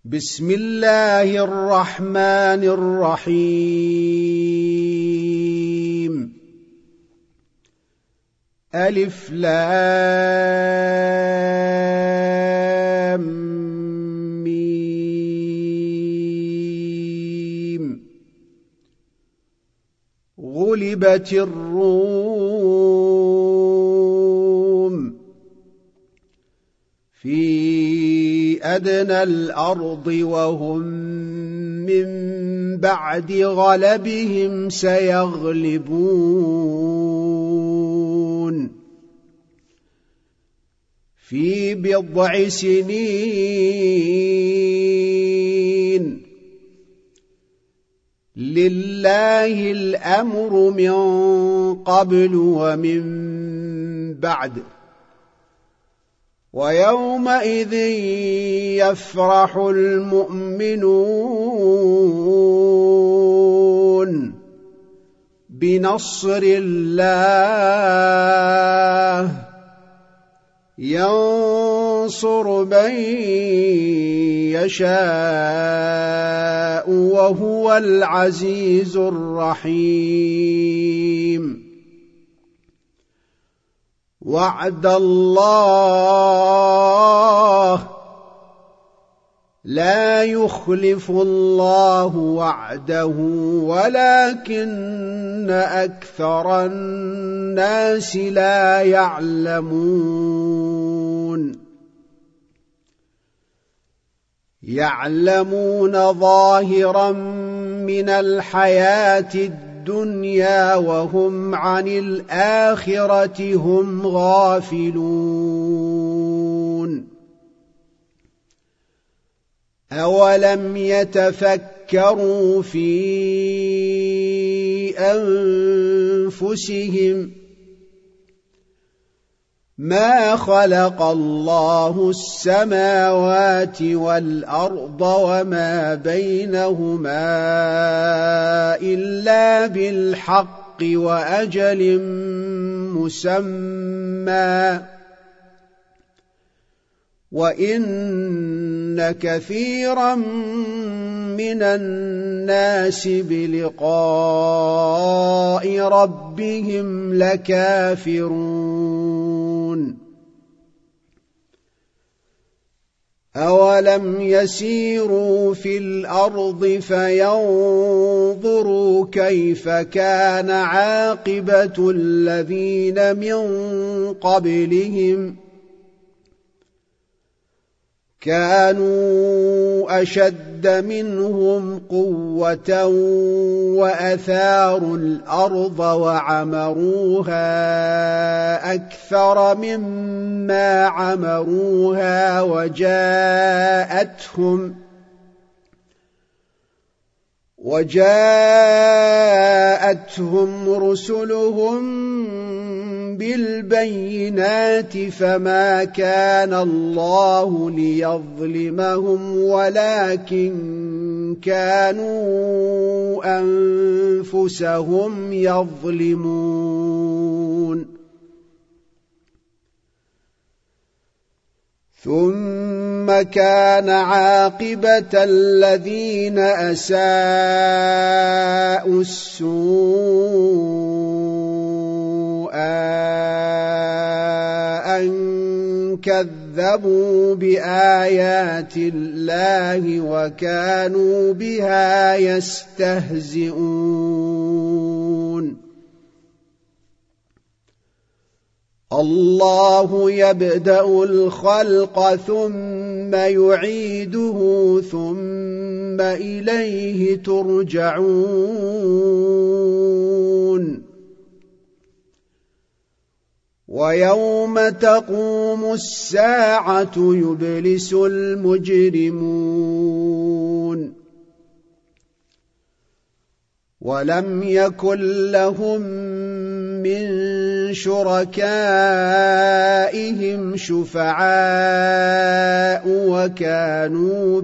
بسم الله الرحمن الرحيم. ألف لام ميم. غلبت الروم في أدنى الأرض وهم من بعد غلبهم سيغلبون في بضع سنين. لله الأمر من قبل ومن بعد، ويومئذ يفرح المؤمنون بنصر الله، ينصر من يشاء وهو العزيز الرحيم. وعد الله، لا يخلف الله وعده ولكن أكثر الناس لا يعلمون ظاهرا من الحياة الدنيا وهم عن الآخرة هم غافلون. أولم يتفكروا في أنفسهم ما خلق الله السماوات والأرض وما بينهما إلا بالحق وأجل مسمى، وإن كثيرا من الناس بلقاء ربهم لكافرون. أولم يسيروا في الأرض فينظروا كيف كان عاقبة الذين من قبلهم، كانوا أشد منهم قوة وأثاروا الأرض وعمروها أكثر مما عمروها وجاءتهم رسلهم بالبينات، فما كان الله ليظلمهم ولكن كانوا أنفسهم يظلمون. ثم كان عاقبة الذين أساءوا السوء أن كذبوا بآيات الله وكانوا بها يستهزئون. الله يبدأ الخلق ثم يعيده ثم إليه ترجعون. ويوم تقوم الساعة يبلس المجرمون، ولم يكن لهم من شركائهم شفعاء وكانوا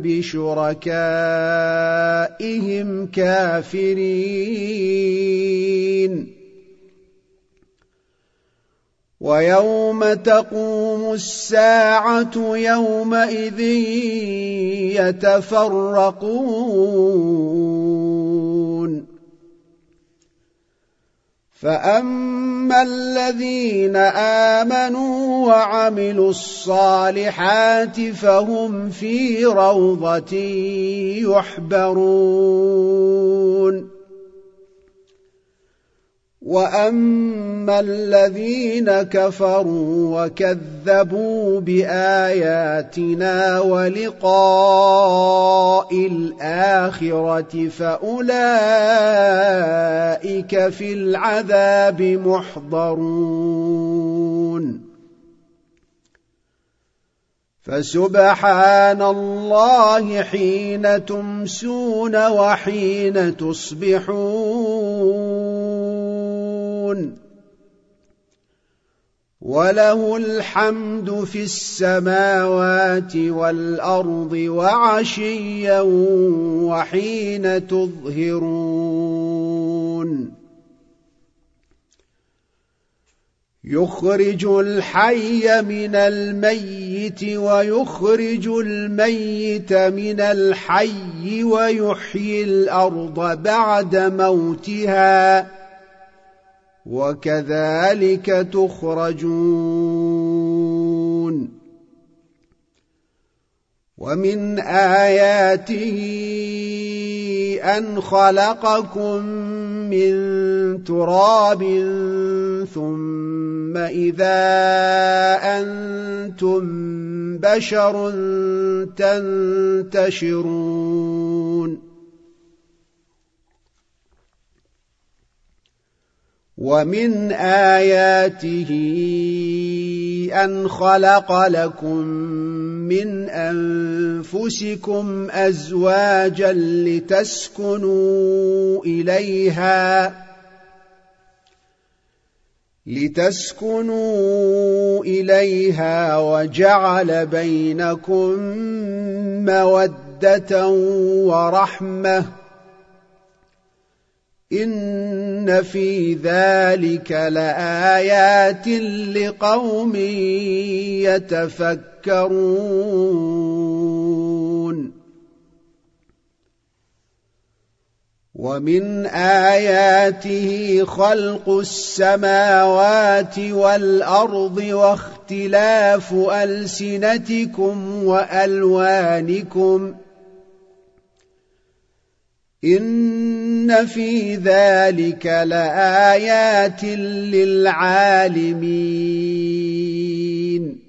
بشركائهم كافرين. ويوم تقوم الساعة يومئذ يتفرقون فأما الذين آمنوا وعملوا الصالحات فهم في روضة يحبرون وأما الذين كفروا وكذبوا بآياتنا ولقاء الآخرة فأولئك في العذاب محضرون فسبحان الله حين تمسون وحين تصبحون وله الحمد في السماوات والأرض وعشيا وحين تظهرون يخرج الحي من الميت ويخرج الميت من الحي ويحيي الأرض بعد موتها وكذلك تخرجون ومن آياته أن خلقكم من تراب ثم إذا أنتم بشر تنتشرون ومن آياته أن خلق لكم من أنفسكم أزواجا لتسكنوا إليها وجعل بينكم مودة ورحمة إن في ذلك لآيات لقوم يتفكرون ومن آياته خلق السماوات والأرض واختلاف ألسنتكم وألوانكم إن في ذلك لآيات للعالمين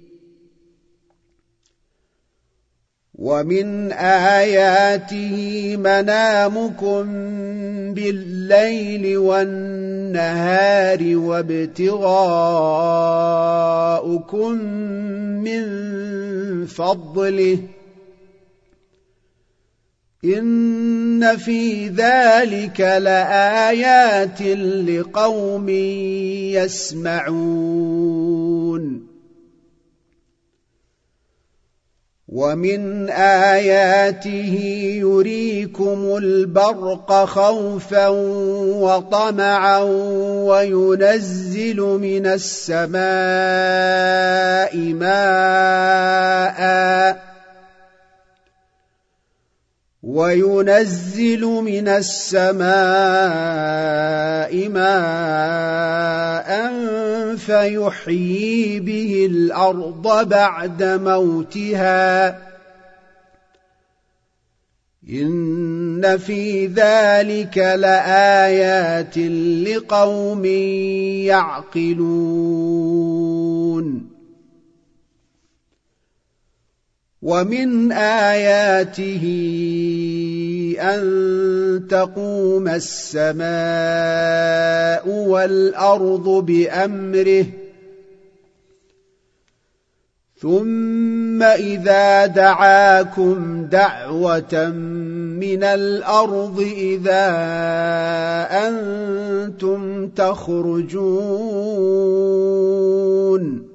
ومن آياته منامكم بالليل والنهار وابتغاؤكم من فضله إن في ذلك لآيات لقوم يسمعون ومن آياته يريكم البرق خوفا وطمعا وينزل من السماء ماء فيحيي به الأرض بعد موتها إن في ذلك لآيات لقوم يعقلون ومن آياته أن تقوم السماء والأرض بأمره ثم إذا دعاكم دعوة من الأرض إذا أنتم تخرجون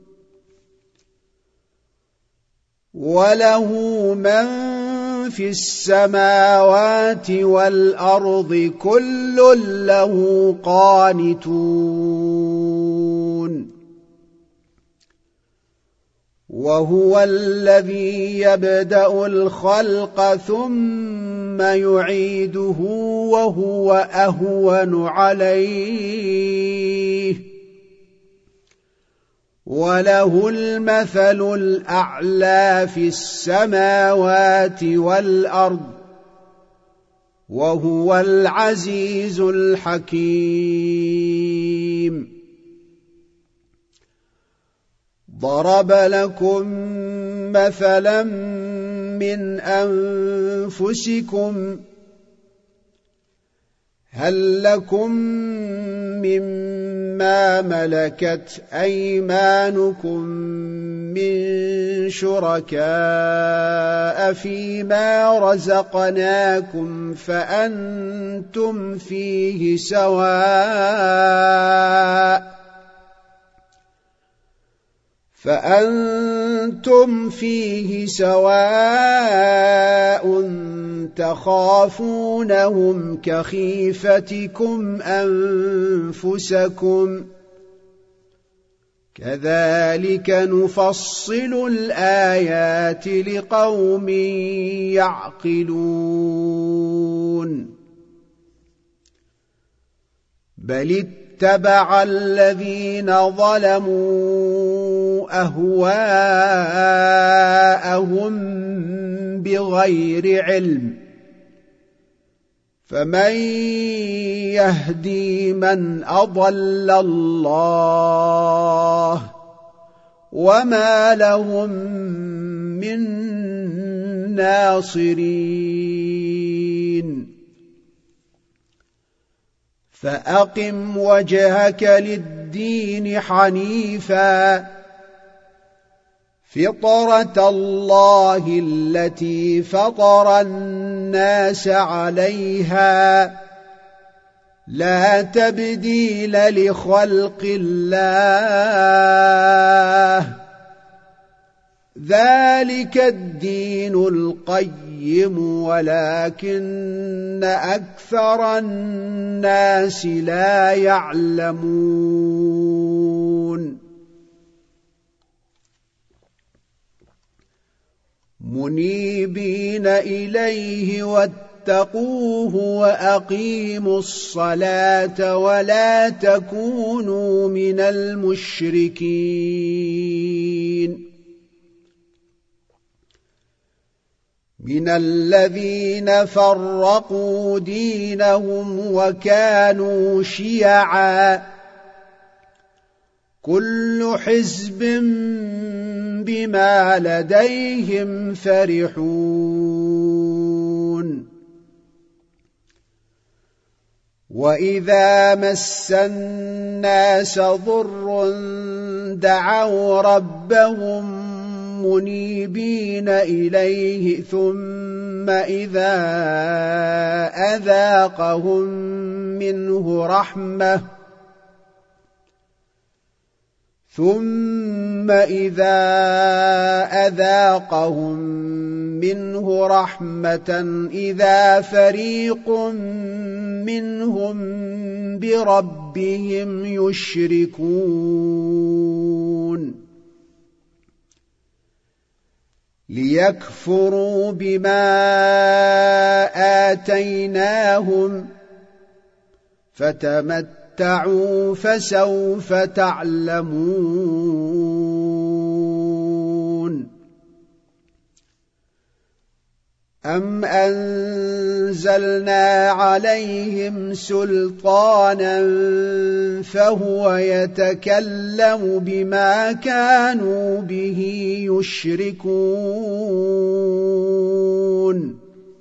وله من في السماوات والأرض كل له قانتون وهو الذي يبدأ الخلق ثم يعيده وهو أهون عليه وله المثل الأعلى في السماوات والأرض وهو العزيز الحكيم. ضرب لكم مثلا من أنفسكم هل لكم مما ملكت أيمانكم من شركاء فيما رزقناكم فأنتم فيه سواء تخافونهم كخيفتكم أنفسكم كذلك نفصل الآيات لقوم يعقلون. بل اتبع الذين ظلموا أهواءهم بغير علم فمن يهدي من أضل الله وما لهم من ناصرين. فأقم وجهك للدين حنيفا فطرة الله التي فطر الناس عليها لا تبديل لخلق الله ذلك الدين القيم ولكن أكثر الناس لا يعلمون. منيبين إليه واتقوه وأقيموا الصلاة ولا تكونوا من المشركين من الذين فرقوا دينهم وكانوا شيعا كل حزب بما لديهم فرحون. وإذا مس الناس ضر دعوا ربهم منيبين إليه ثم إذا أذاقهم منه رحمة إذا فريق منهم بربهم يشركون ليكفروا بما آتيناهم فتمتعوا فسوف تعلمون. أم أنزلنا عليهم سلطانا فهو يتكلم بما كانوا به يشركون.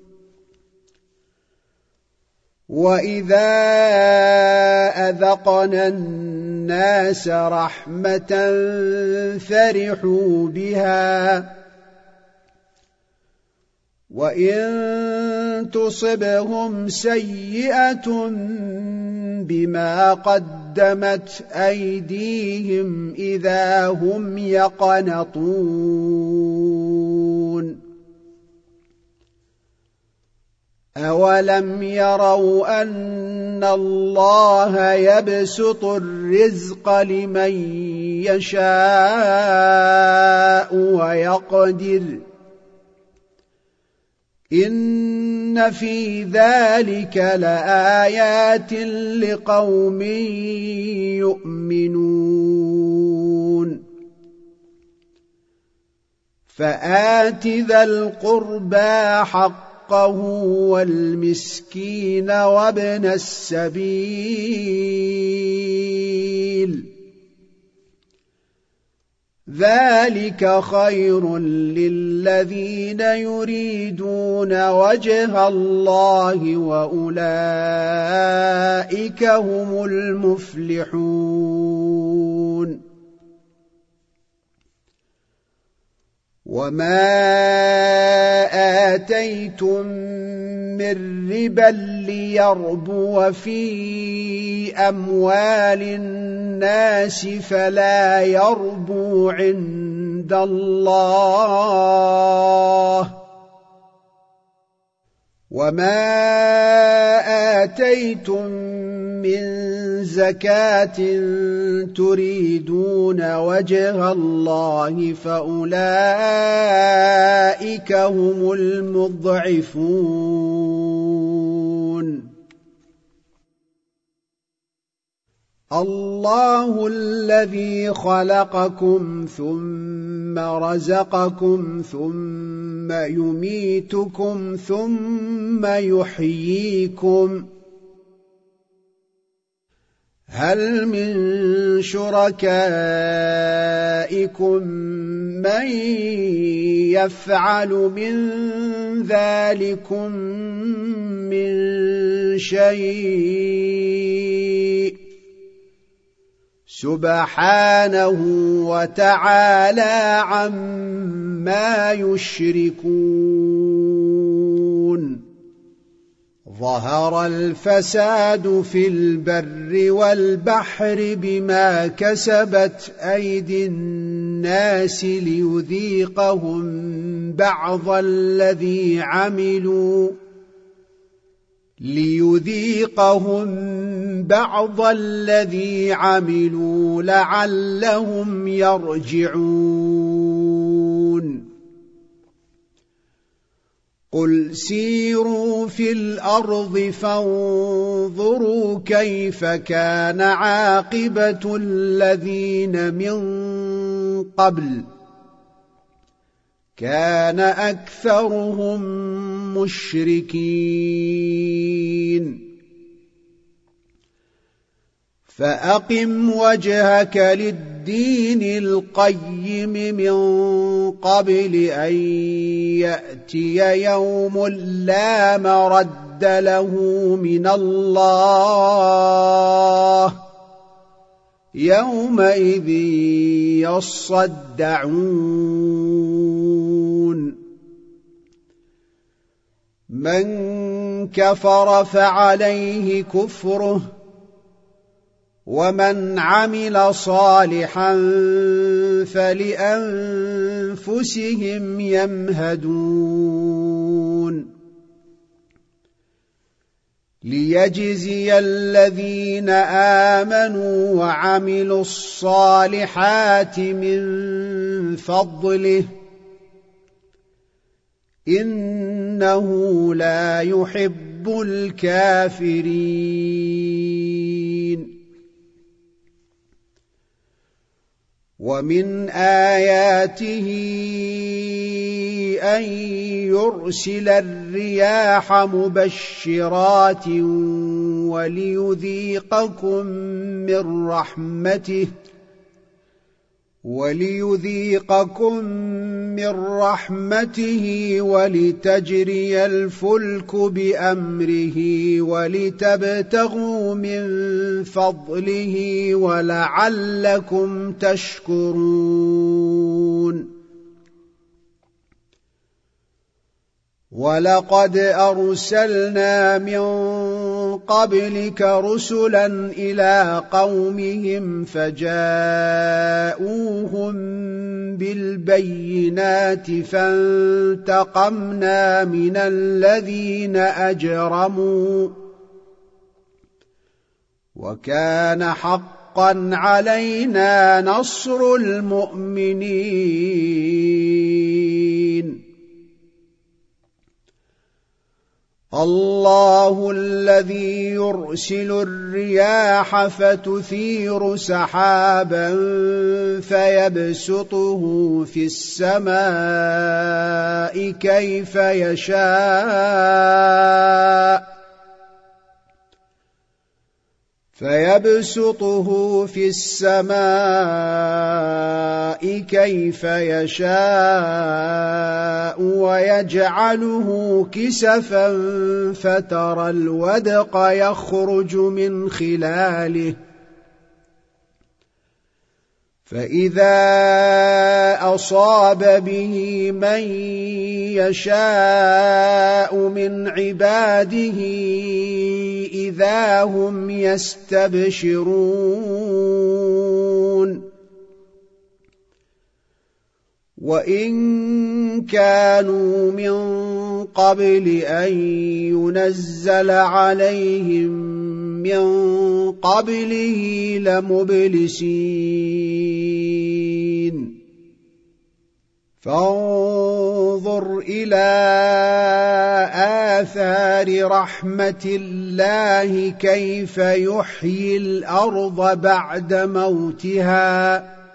وإذا أذقنا الناس رحمة فرحوا بها وإن تصبهم سيئة بما قدمت أيديهم إذا هم يقنطون. أولم يروا أن الله يبسط الرزق لمن يشاء ويقدر إن في ذلك لآيات لقوم يؤمنون فآت ذا القربى حقه والمسكين وابن السبيل ذلك خير للذين يريدون وجه الله وأولئك هم المفلحون وما آتيتم من ربا ليربو في أموال الناس فلا يربو عند الله وما آتيتم من زكاة تريدون وجه الله فأولئك هم المضعفون الله الذي خلقكم ثم رزقكم ثم يميتكم ثم يحييكم هل من شركائكم من يفعل من ذلكم من شيء سبحانه وتعالى عما يشركون ظهر الفساد في البر والبحر بما كسبت أيدي الناس ليذيقهم بعض الذي عملوا لعلهم يرجعون قل سيروا في الأرض فانظروا كيف كان عاقبة الذين من قبل كان أكثرهم مشركين فأقم وجهك للدين القيم من قبل أن يأتي يوم لا مرد له من الله يومئذ يصدعون من كفر فعليه كفره ومن عمل صالحا فلأنفسهم يمهدون ليجزي الذين آمنوا وعملوا الصالحات من فضله إنه لا يحب الكافرين ومن آياته أن يرسل الرياح مبشرات وليذيقكم من رحمته ولتجري الفلك بأمره ولتبتغوا من فضله ولعلكم تشكرون ولقد أرسلنا من قبلك رسلا إلى قومهم فجاءوهم بالبينات فانتقمنا من الذين أجرموا وكان حقا علينا نصر المؤمنين الله الذي يرسل الرياح فتثير سحابا فيبسطه في السماء كيف يشاء ويجعله كسفا فترى الودق يخرج من خلاله فإذا أصاب به من يشاء من عباده إذا هم يستبشرون وإن كانوا من قبل أن ينزل عليهم من قبله لمبلسين فانظر إلى آثار رحمة الله كيف يحيي الأرض بعد موتها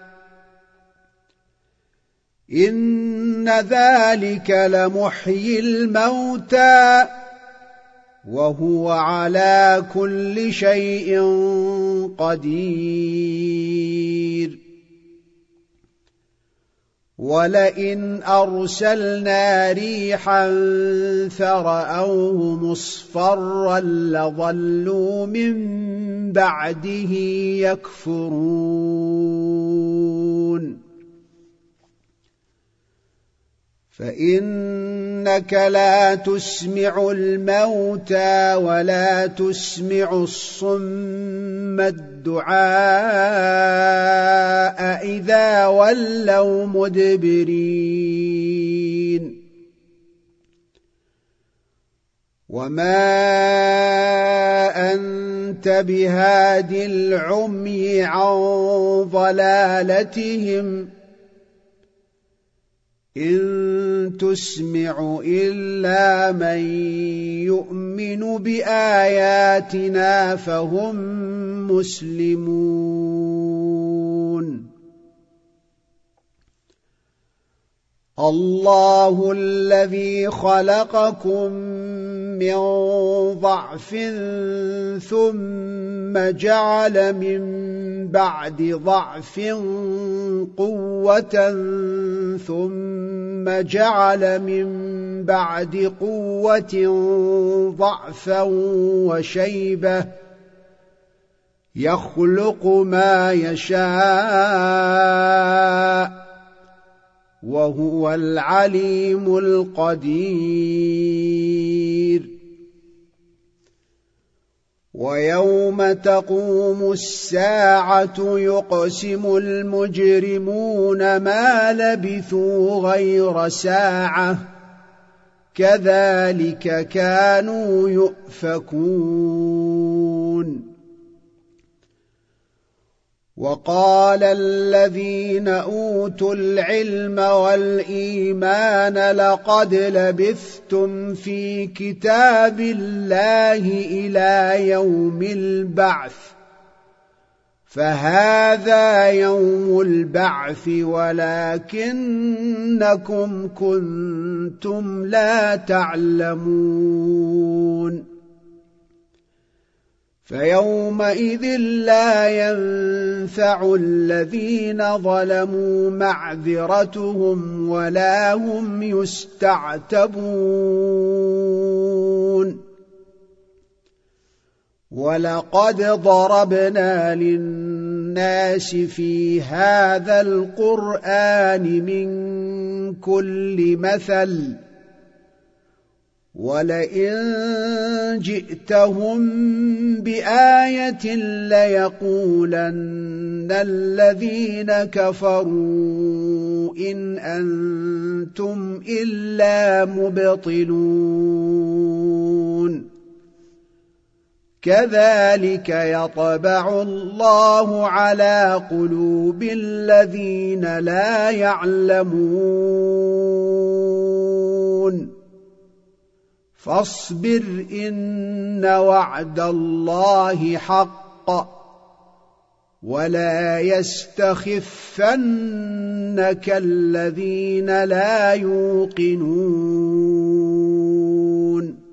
إن ذلك لمحيي الموتى وهو على كل شيء قدير ولئن أرسلنا ريحا فرأوه مصفرا لظلوا من بعده يكفرون فإنك لا تسمع الموتى ولا تسمع الصم الدعاء إذا ولوا مدبرين وما أنت بهاد العمي عن ضلالتهم إن تسمع إلا من يؤمن بآياتنا فهم مسلمون الله الذي خلقكم من ضعف ثم جعل من بعد ضعف قوة ثم جعل من بعد قوة ضعفا وشيبة يخلق ما يشاء وهو العليم القدير ويوم تقوم الساعة يقسم المجرمون ما لبثوا غير ساعة كذلك كانوا يؤفكون وقال الذين أوتوا العلم والإيمان لقد لبثتم في كتاب الله إلى يوم البعث فهذا يوم البعث ولكنكم كنتم لا تعلمون فيومئذ لا ينفع الذين ظلموا معذرتهم ولا هم يستعتبون ولقد ضربنا للناس في هذا القرآن من كل مثل ولئن جئتهم بآية ليقولن الذين كفروا إن أنتم إلا مبطلون كذلك يطبع الله على قلوب الذين لا يعلمون فاصبر إن وعد الله حق ولا يستخفنك الذين لا يوقنون